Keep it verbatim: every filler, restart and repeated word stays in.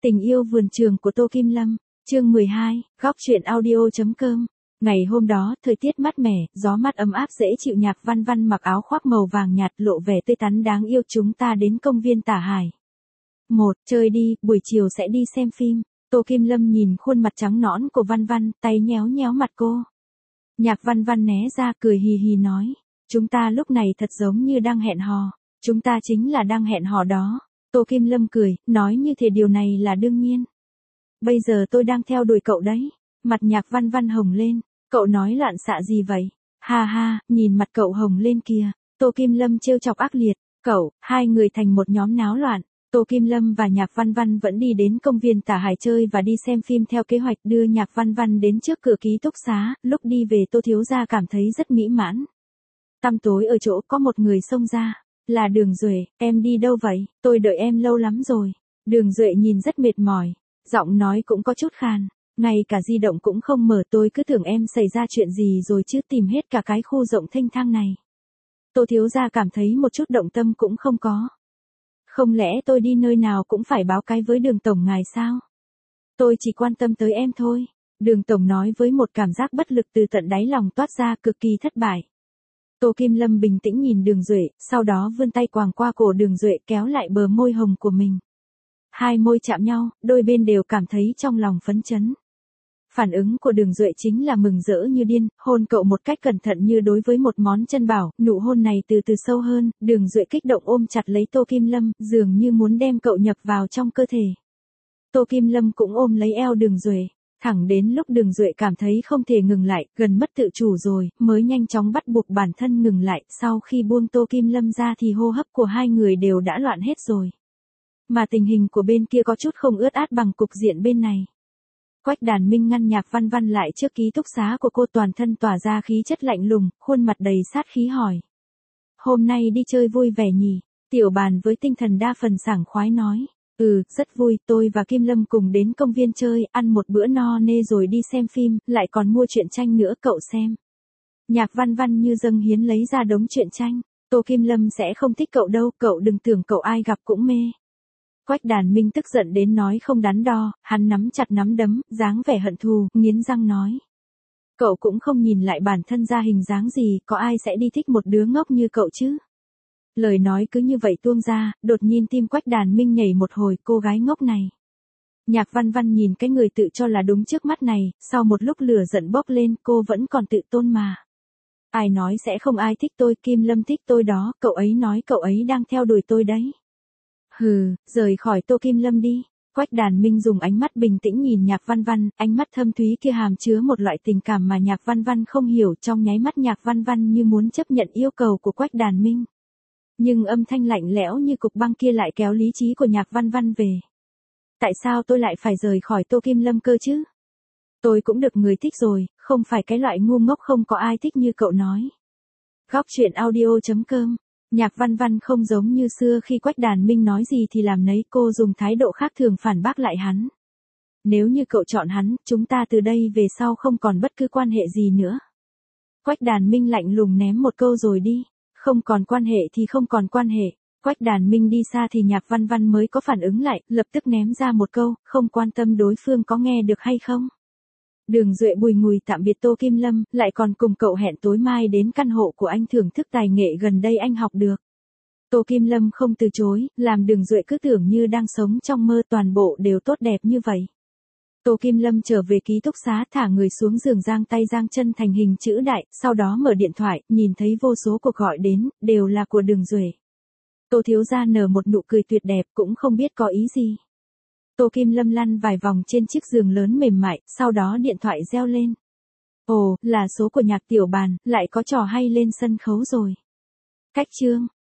Tình yêu vườn trường của Tô Kim Lâm, chương mười hai, góc truyện audio.com. Ngày hôm đó, thời tiết mát mẻ, gió mát ấm áp dễ chịu. Nhạc Văn Văn mặc áo khoác màu vàng nhạt lộ vẻ tươi tắn đáng yêu. Chúng ta đến công viên Tả Hải. Một, chơi đi, buổi chiều sẽ đi xem phim. Tô Kim Lâm nhìn khuôn mặt trắng nõn của Văn Văn, tay nhéo nhéo mặt cô. Nhạc Văn Văn né ra cười hì hì nói. Chúng ta lúc này thật giống như đang hẹn hò. Chúng ta chính là đang hẹn hò đó. Tô Kim Lâm cười, nói như thể điều này là đương nhiên. Bây giờ tôi đang theo đuổi cậu đấy. Mặt Nhạc Văn Văn hồng lên. Cậu nói loạn xạ gì vậy? Ha ha, nhìn mặt cậu hồng lên kìa. Tô Kim Lâm trêu chọc ác liệt. Cậu, hai người thành một nhóm náo loạn. Tô Kim Lâm và Nhạc Văn Văn vẫn đi đến công viên Tả Hải chơi và đi xem phim theo kế hoạch. Đưa Nhạc Văn Văn đến trước cửa ký túc xá. Lúc đi về Tô thiếu gia cảm thấy rất mỹ mãn. Tăm tối ở chỗ có một người xông ra. Là Đường Duệ. Em đi đâu vậy? Tôi đợi em lâu lắm rồi. Đường Duệ nhìn rất mệt mỏi. Giọng nói cũng có chút khàn. Ngay cả di động cũng không mở. Tôi cứ tưởng em xảy ra chuyện gì rồi chứ, tìm hết cả cái khu rộng thênh thang này. Tô thiếu gia cảm thấy một chút động tâm cũng không có. Không lẽ tôi đi nơi nào cũng phải báo cái với Đường tổng ngài sao? Tôi chỉ quan tâm tới em thôi. Đường tổng nói với một cảm giác bất lực từ tận đáy lòng toát ra, cực kỳ thất bại. Tô Kim Lâm bình tĩnh nhìn Đường Duệ, sau đó vươn tay quàng qua cổ Đường Duệ kéo lại bờ môi hồng của mình. Hai môi chạm nhau, đôi bên đều cảm thấy trong lòng phấn chấn. Phản ứng của Đường Duệ chính là mừng rỡ như điên, hôn cậu một cách cẩn thận như đối với một món chân bảo. Nụ hôn này từ từ sâu hơn, Đường Duệ kích động ôm chặt lấy Tô Kim Lâm, dường như muốn đem cậu nhập vào trong cơ thể. Tô Kim Lâm cũng ôm lấy eo Đường Duệ. Thẳng đến lúc Đường Duệ cảm thấy không thể ngừng lại, gần mất tự chủ rồi, mới nhanh chóng bắt buộc bản thân ngừng lại. Sau khi buông Tô Kim Lâm ra thì hô hấp của hai người đều đã loạn hết rồi. Mà tình hình của bên kia có chút không ướt át bằng cục diện bên này. Quách Đàn Minh ngăn Nhạc Văn Văn lại trước ký túc xá của cô, toàn thân tỏa ra khí chất lạnh lùng, khuôn mặt đầy sát khí hỏi. Hôm nay đi chơi vui vẻ nhỉ? Tiểu Bàn với tinh thần đa phần sảng khoái nói. Ừ, rất vui, tôi và Kim Lâm cùng đến công viên chơi, ăn một bữa no nê rồi đi xem phim, lại còn mua truyện tranh nữa, cậu xem. Nhạc Văn Văn như dâng hiến lấy ra đống truyện tranh. Tô Kim Lâm sẽ không thích cậu đâu, cậu đừng tưởng cậu ai gặp cũng mê. Quách Đàn Minh tức giận đến nói không đắn đo, hắn nắm chặt nắm đấm, dáng vẻ hận thù, nghiến răng nói. Cậu cũng không nhìn lại bản thân ra hình dáng gì, có ai sẽ đi thích một đứa ngốc như cậu chứ? Lời nói cứ như vậy tuông ra, đột nhiên tim Quách Đàn Minh nhảy một hồi, cô gái ngốc này. Nhạc Văn Văn nhìn cái người tự cho là đúng trước mắt này, sau một lúc lửa giận bốc lên, cô vẫn còn tự tôn mà. Ai nói sẽ không ai thích tôi, Kim Lâm thích tôi đó, cậu ấy nói cậu ấy đang theo đuổi tôi đấy. Hừ, rời khỏi Tô Kim Lâm đi. Quách Đàn Minh dùng ánh mắt bình tĩnh nhìn Nhạc Văn Văn, ánh mắt thâm thúy kia hàm chứa một loại tình cảm mà Nhạc Văn Văn không hiểu. Trong nháy mắt Nhạc Văn Văn như muốn chấp nhận yêu cầu của Quách Đàn Minh. Nhưng âm thanh lạnh lẽo như cục băng kia lại kéo lý trí của Nhạc Văn Văn về. Tại sao tôi lại phải rời khỏi Tô Kim Lâm cơ chứ? Tôi cũng được người thích rồi, không phải cái loại ngu ngốc không có ai thích như cậu nói. Góc truyện audio.com. Nhạc Văn Văn không giống như xưa, khi Quách Đàn Minh nói gì thì làm nấy, cô dùng thái độ khác thường phản bác lại hắn. Nếu như cậu chọn hắn, chúng ta từ đây về sau không còn bất cứ quan hệ gì nữa. Quách Đàn Minh lạnh lùng ném một câu rồi đi. Không còn quan hệ thì không còn quan hệ. Quách Đàn Minh đi xa thì Nhạc Văn Văn mới có phản ứng lại, lập tức ném ra một câu, không quan tâm đối phương có nghe được hay không. Đường Duệ bùi ngùi tạm biệt Tô Kim Lâm, lại còn cùng cậu hẹn tối mai đến căn hộ của anh thưởng thức tài nghệ gần đây anh học được. Tô Kim Lâm không từ chối, làm Đường Duệ cứ tưởng như đang sống trong mơ, toàn bộ đều tốt đẹp như vậy. Tô Kim Lâm trở về ký túc xá, thả người xuống giường, giang tay giang chân thành hình chữ đại, sau đó mở điện thoại, nhìn thấy vô số cuộc gọi đến, đều là của Đường Duệ. Tô thiếu gia nở một nụ cười tuyệt đẹp, cũng không biết có ý gì. Tô Kim Lâm lăn vài vòng trên chiếc giường lớn mềm mại, sau đó điện thoại reo lên. Ồ, là số của Nhạc Tiểu Bàn, lại có trò hay lên sân khấu rồi. Cách chương.